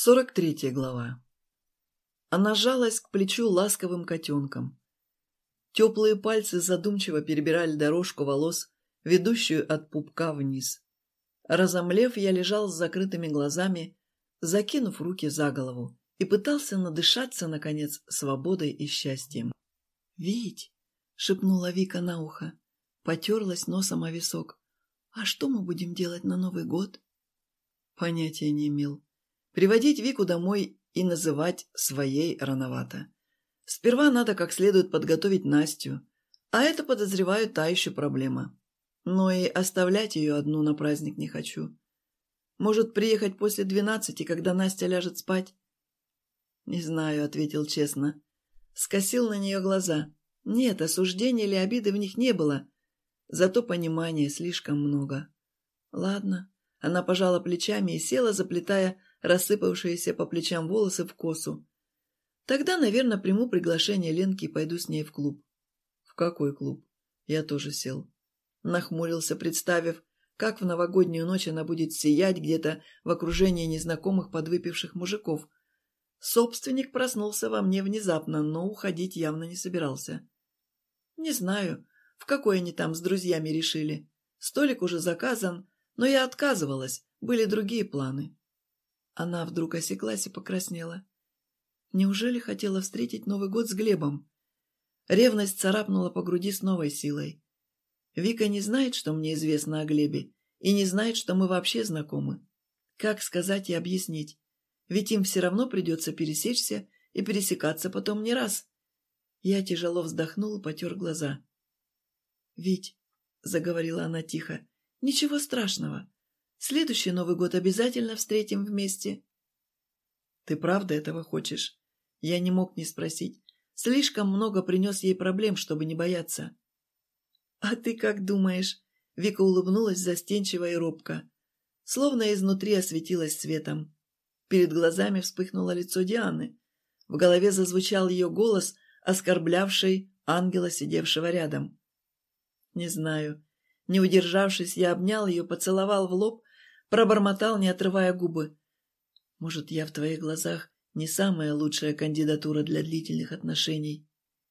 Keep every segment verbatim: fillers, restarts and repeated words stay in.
сорок третья глава. Она жалась к плечу ласковым котенком. Теплые пальцы задумчиво перебирали дорожку волос, ведущую от пупка вниз. Разомлев, я лежал с закрытыми глазами, закинув руки за голову, и пытался надышаться, наконец, свободой и счастьем. «Вить!» — шепнула Вика на ухо, потерлась носом о висок. «А что мы будем делать на Новый год?» Понятия не имел. Приводить Вику домой и называть своей рановато. Сперва надо как следует подготовить Настю, а это, подозреваю, та еще проблема. Но и оставлять ее одну на праздник не хочу. Может, приехать после двенадцати, когда Настя ляжет спать? «Не знаю», — ответил честно. Скосил на нее глаза. Нет, осуждения или обиды в них не было. Зато понимания слишком много. Ладно. Она пожала плечами и села, заплетая рассыпавшиеся по плечам волосы в косу. Тогда, наверное, приму приглашение Ленки и пойду с ней в клуб. В какой клуб? Я тоже сел. Нахмурился, представив, как в новогоднюю ночь она будет сиять где-то в окружении незнакомых подвыпивших мужиков. Собственник проснулся во мне внезапно, но уходить явно не собирался. Не знаю, в какой они там с друзьями решили. Столик уже заказан, но я отказывалась, были другие планы. Она вдруг осеклась и покраснела. Неужели хотела встретить Новый год с Глебом? Ревность царапнула по груди с новой силой. Вика не знает, что мне известно о Глебе, и не знает, что мы вообще знакомы. Как сказать и объяснить? Ведь им все равно придется пересечься и пересекаться потом не раз. Я тяжело вздохнул и потер глаза. «Вить», — заговорила она тихо, — «ничего страшного. Следующий Новый год обязательно встретим вместе». «Ты правда этого хочешь?» Я не мог не спросить. Слишком много принес ей проблем, чтобы не бояться. «А ты как думаешь?» Вика улыбнулась застенчиво и робко. Словно изнутри осветилась светом. Перед глазами вспыхнуло лицо Дианы. В голове зазвучал ее голос, оскорблявший ангела, сидевшего рядом. Не знаю. Не удержавшись, я обнял ее, поцеловал в лоб, пробормотал, не отрывая губы. «Может, я в твоих глазах не самая лучшая кандидатура для длительных отношений?»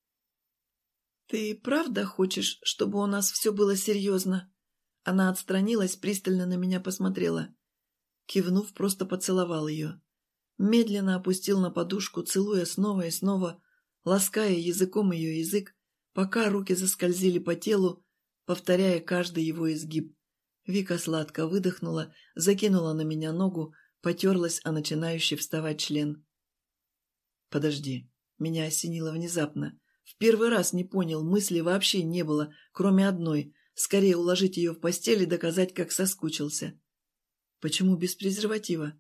«Ты правда хочешь, чтобы у нас все было серьезно?» Она отстранилась, пристально на меня посмотрела. Кивнув, просто поцеловал ее. Медленно опустил на подушку, целуя снова и снова, лаская языком ее язык, пока руки заскользили по телу, повторяя каждый его изгиб. Вика сладко выдохнула, закинула на меня ногу, потерлась о начинающий вставать член. «Подожди», меня осенило внезапно. В первый раз не понял, мысли вообще не было, кроме одной — скорее уложить ее в постель и доказать, как соскучился. «Почему без презерватива?»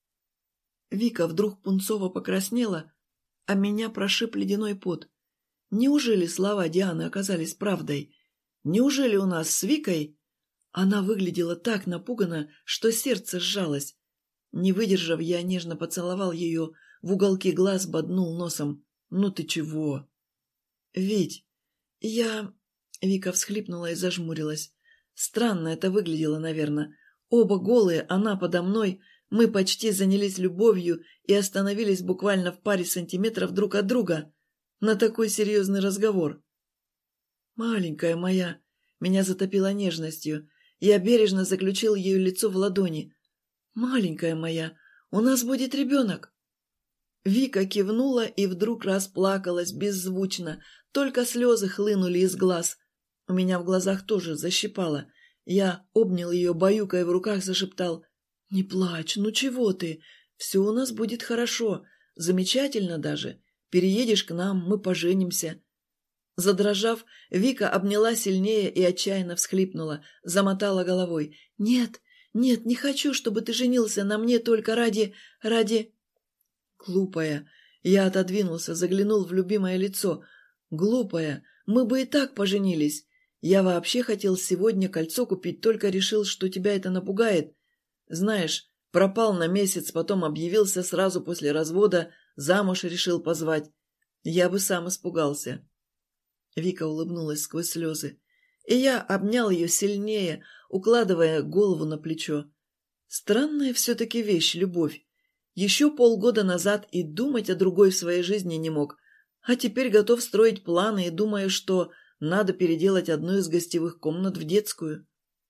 Вика вдруг пунцово покраснела, а меня прошиб ледяной пот. Неужели слова Дианы оказались правдой? Неужели у нас с Викой... Она выглядела так напуганно, что сердце сжалось. Не выдержав, я нежно поцеловал ее, в уголки глаз боднул носом. «Ну ты чего?» «Вить, я...» Вика всхлипнула и зажмурилась. Странно это выглядело, наверное. Оба голые, она подо мной, мы почти занялись любовью и остановились буквально в паре сантиметров друг от друга на такой серьезный разговор. «Маленькая моя...» Меня затопило нежностью. Я бережно заключил ее лицо в ладони. «Маленькая моя, у нас будет ребенок!» Вика кивнула и вдруг расплакалась беззвучно, только слезы хлынули из глаз. У меня в глазах тоже защипало. Я обнял ее, баюкая в руках, зашептал: «Не плачь, ну чего ты? Все у нас будет хорошо, замечательно даже. Переедешь к нам, мы поженимся». Задрожав, Вика обняла сильнее и отчаянно всхлипнула, замотала головой. «Нет, нет, не хочу, чтобы ты женился на мне только ради... ради...» Глупая. Я отодвинулся, заглянул в любимое лицо. Глупая. Мы бы и так поженились. Я вообще хотел сегодня кольцо купить, только решил, что тебя это напугает. Знаешь, пропал на месяц, потом объявился сразу после развода, замуж решил позвать. Я бы сам испугался. Вика улыбнулась сквозь слезы. И я обнял ее сильнее, укладывая голову на плечо. Странная все-таки вещь, любовь. Еще полгода назад и думать о другой в своей жизни не мог, а теперь готов строить планы и думаю, что надо переделать одну из гостевых комнат в детскую.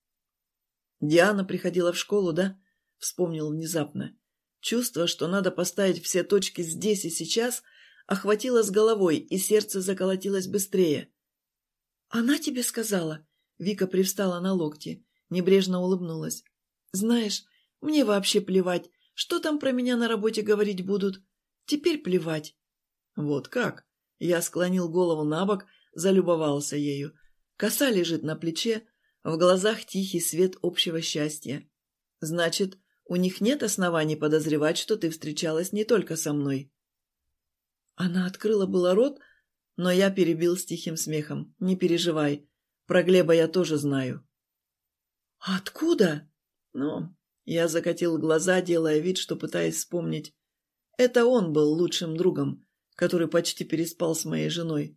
Диана приходила в школу, да? Вспомнил внезапно. Чувство, что надо поставить все точки здесь и сейчас, охватило с головой, и сердце заколотилось быстрее. «Она тебе сказала?» Вика привстала на локти, небрежно улыбнулась. «Знаешь, мне вообще плевать, что там про меня на работе говорить будут. Теперь плевать». «Вот как?» Я склонил голову на бок, залюбовался ею. Коса лежит на плече, в глазах тихий свет общего счастья. «Значит, у них нет оснований подозревать, что ты встречалась не только со мной». Она открыла было рот, но я перебил с тихим смехом. «Не переживай, про Глеба я тоже знаю». «Откуда?» «Ну...» Я закатил глаза, делая вид, что пытаясь вспомнить. «Это он был лучшим другом, который почти переспал с моей женой».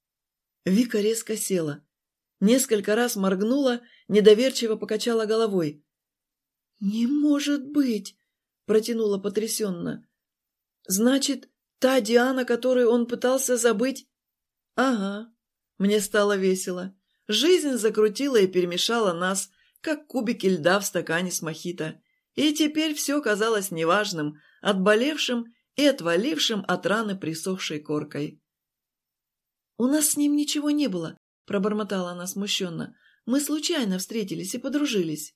Вика резко села. Несколько раз моргнула, недоверчиво покачала головой. «Не может быть!» – протянула потрясенно. «Значит, та Диана, которую он пытался забыть?» «Ага». Мне стало весело. Жизнь закрутила и перемешала нас, как кубики льда в стакане с мохито. И теперь все казалось неважным, отболевшим и отвалившим от раны присохшей коркой. «У нас с ним ничего не было», – пробормотала она смущенно. «Мы случайно встретились и подружились».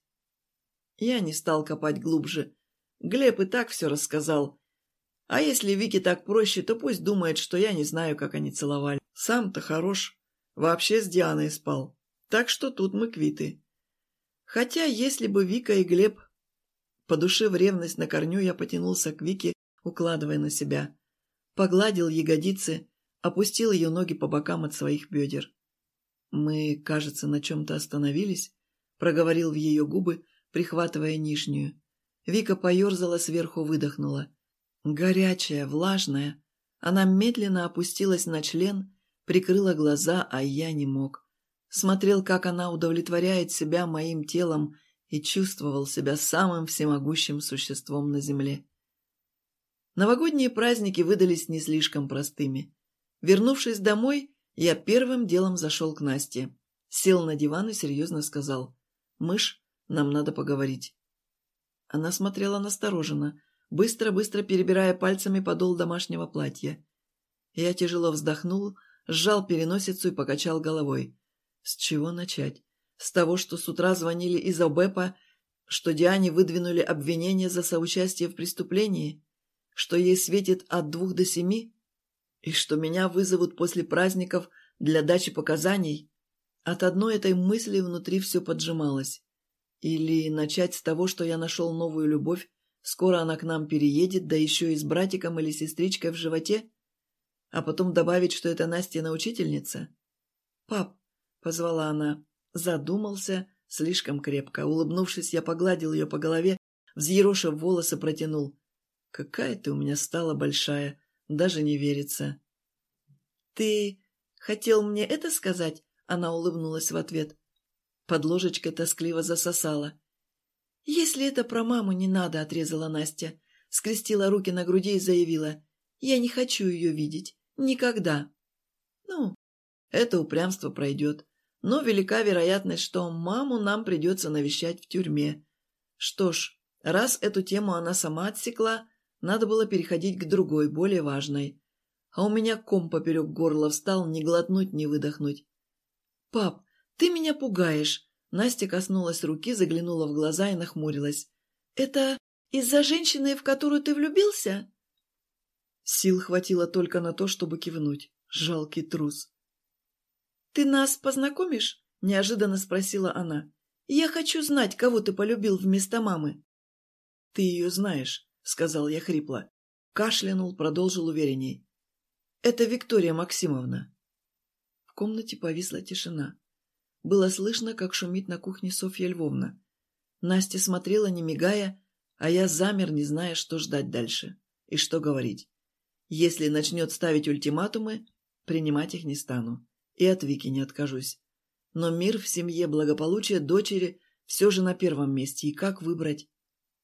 Я не стал копать глубже. Глеб и так все рассказал. А если Вике так проще, то пусть думает, что я не знаю, как они целовали. Сам-то хорош. Вообще с Дианой спал. Так что тут мы квиты. Хотя, если бы Вика и Глеб... Подушив ревность на корню, я потянулся к Вике, укладывая на себя. Погладил ягодицы, опустил ее ноги по бокам от своих бедер. «Мы, кажется, на чем-то остановились», — проговорил в ее губы, прихватывая нижнюю. Вика поерзала сверху, выдохнула. Горячая, влажная. Она медленно опустилась на член, прикрыла глаза, а я не мог. Смотрел, как она удовлетворяет себя моим телом, и чувствовал себя самым всемогущим существом на земле. Новогодние праздники выдались не слишком простыми. Вернувшись домой, я первым делом зашел к Насте. Сел на диван и серьезно сказал: «Мышь, нам надо поговорить». Она смотрела настороженно, быстро-быстро перебирая пальцами подол домашнего платья. Я тяжело вздохнул, сжал переносицу и покачал головой. С чего начать? С того, что с утра звонили из ОБЭПа, что Диане выдвинули обвинение за соучастие в преступлении, что ей светит от двух до семи, и что меня вызовут после праздников для дачи показаний. От одной этой мысли внутри все поджималось. Или начать с того, что я нашел новую любовь, скоро она к нам переедет, да еще и с братиком или сестричкой в животе, а потом добавить, что это Настина учительница. «Пап», — позвала она, задумался слишком крепко. Улыбнувшись, я погладил ее по голове, взъерошив волосы, протянул. «Какая ты у меня стала большая, даже не верится». «Ты хотел мне это сказать?» — она улыбнулась в ответ. Под ложечкой тоскливо засосала. «Если это про маму, не надо», — отрезала Настя. Скрестила руки на груди и заявила. «Я не хочу ее видеть. Никогда». «Ну, это упрямство пройдет. Но велика вероятность, что маму нам придется навещать в тюрьме. Что ж, раз эту тему она сама отсекла, надо было переходить к другой, более важной. А у меня ком поперек горла встал, ни глотнуть, ни выдохнуть. «Пап, ты меня пугаешь!» Настя коснулась руки, заглянула в глаза и нахмурилась. «Это из-за женщины, в которую ты влюбился?» Сил хватило только на то, чтобы кивнуть. Жалкий трус. «Ты нас познакомишь?» – неожиданно спросила она. «Я хочу знать, кого ты полюбил вместо мамы». «Ты ее знаешь», – сказал я хрипло. Кашлянул, продолжил уверенней. «Это Виктория Максимовна». В комнате повисла тишина. Было слышно, как шумит на кухне Софья Львовна. Настя смотрела, не мигая, а я замер, не зная, что ждать дальше и что говорить. Если начнет ставить ультиматумы, принимать их не стану. И от Вики не откажусь. Но мир в семье, благополучие дочери все же на первом месте. И как выбрать?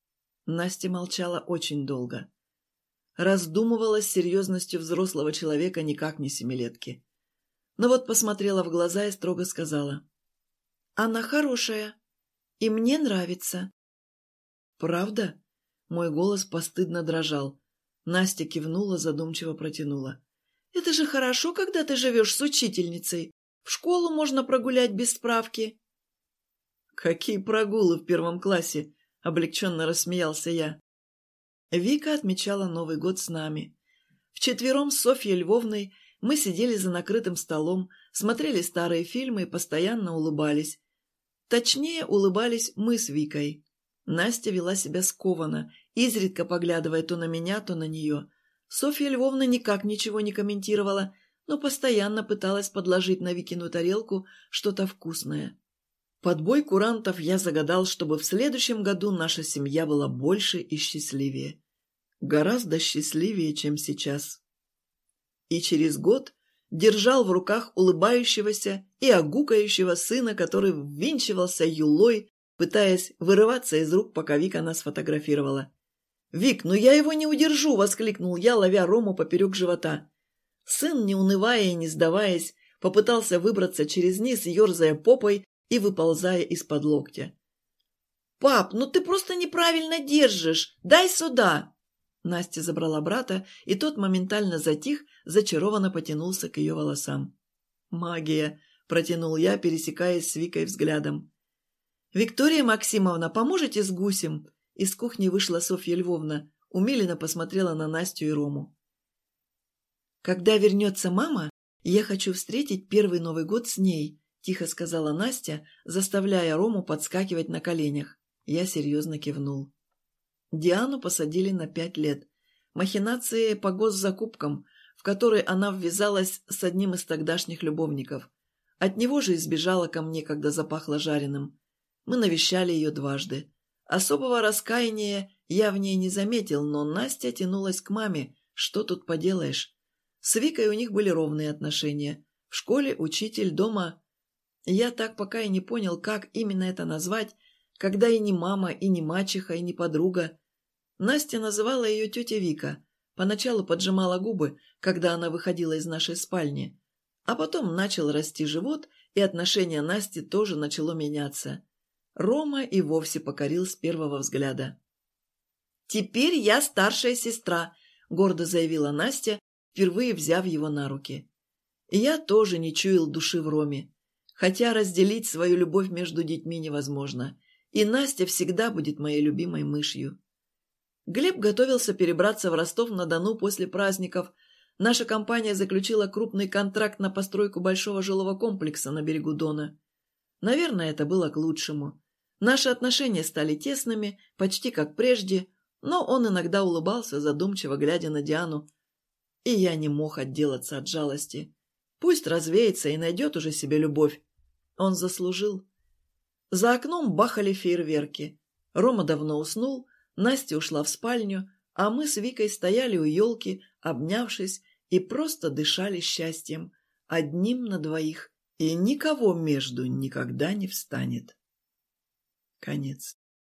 Настя молчала очень долго. Раздумывала с серьезностью взрослого человека, никак не семилетки. Но вот посмотрела в глаза и строго сказала: «Она хорошая, и мне нравится». «Правда?» Мой голос постыдно дрожал. Настя кивнула, задумчиво протянула: «Это же хорошо, когда ты живешь с учительницей. В школу можно прогулять без справки». «Какие прогулы в первом классе?» — облегченно рассмеялся я. Вика отмечала Новый год с нами. Вчетвером с Софьей Львовной мы сидели за накрытым столом, смотрели старые фильмы и постоянно улыбались. Точнее, улыбались мы с Викой. Настя вела себя скованно, изредка поглядывая то на меня, то на нее. Софья Львовна никак ничего не комментировала, но постоянно пыталась подложить на Викину тарелку что-то вкусное. Под бой курантов я загадал, чтобы в следующем году наша семья была больше и счастливее. Гораздо счастливее, чем сейчас. И через год держал в руках улыбающегося и огукающего сына, который ввинчивался юлой, пытаясь вырываться из рук, пока Вика нас фотографировала. «Вик, ну я его не удержу!» — воскликнул я, ловя Рому поперек живота. Сын, не унывая и не сдаваясь, попытался выбраться через низ, ерзая попой и выползая из-под локтя. «Пап, ну ты просто неправильно держишь! Дай сюда!» Настя забрала брата, и тот моментально затих, зачарованно потянулся к ее волосам. «Магия!» – протянул я, пересекаясь с Викой взглядом. «Виктория Максимовна, поможете с гусем?» Из кухни вышла Софья Львовна, умиленно посмотрела на Настю и Рому. «Когда вернется мама, я хочу встретить первый Новый год с ней», – тихо сказала Настя, заставляя Рому подскакивать на коленях. Я серьезно кивнул. Диану посадили на пять лет. Махинации по госзакупкам, в которые она ввязалась с одним из тогдашних любовников. От него же избежала ко мне, когда запахло жареным. Мы навещали ее дважды. Особого раскаяния я в ней не заметил, но Настя тянулась к маме. Что тут поделаешь? С Викой у них были ровные отношения. В школе учитель, дома... Я так пока и не понял, как именно это назвать, когда и не мама, и не мачеха, и не подруга. Настя называла ее тетя Вика. Поначалу поджимала губы, когда она выходила из нашей спальни. А потом начал расти живот, и отношение Насти тоже начало меняться. Рома и вовсе покорил с первого взгляда. «Теперь я старшая сестра», — гордо заявила Настя, впервые взяв его на руки. Я тоже не чуял души в Роме. Хотя разделить свою любовь между детьми невозможно. И Настя всегда будет моей любимой мышью. Глеб готовился перебраться в Ростов-на-Дону после праздников. Наша компания заключила крупный контракт на постройку большого жилого комплекса на берегу Дона. Наверное, это было к лучшему. Наши отношения стали тесными, почти как прежде, но он иногда улыбался, задумчиво глядя на Диану. И я не мог отделаться от жалости. Пусть развеется и найдет уже себе любовь. Он заслужил. За окном бахали фейерверки. Рома давно уснул, Настя ушла в спальню, а мы с Викой стояли у елки, обнявшись, и просто дышали счастьем, одним на двоих, и никого между никогда не встанет. Конец.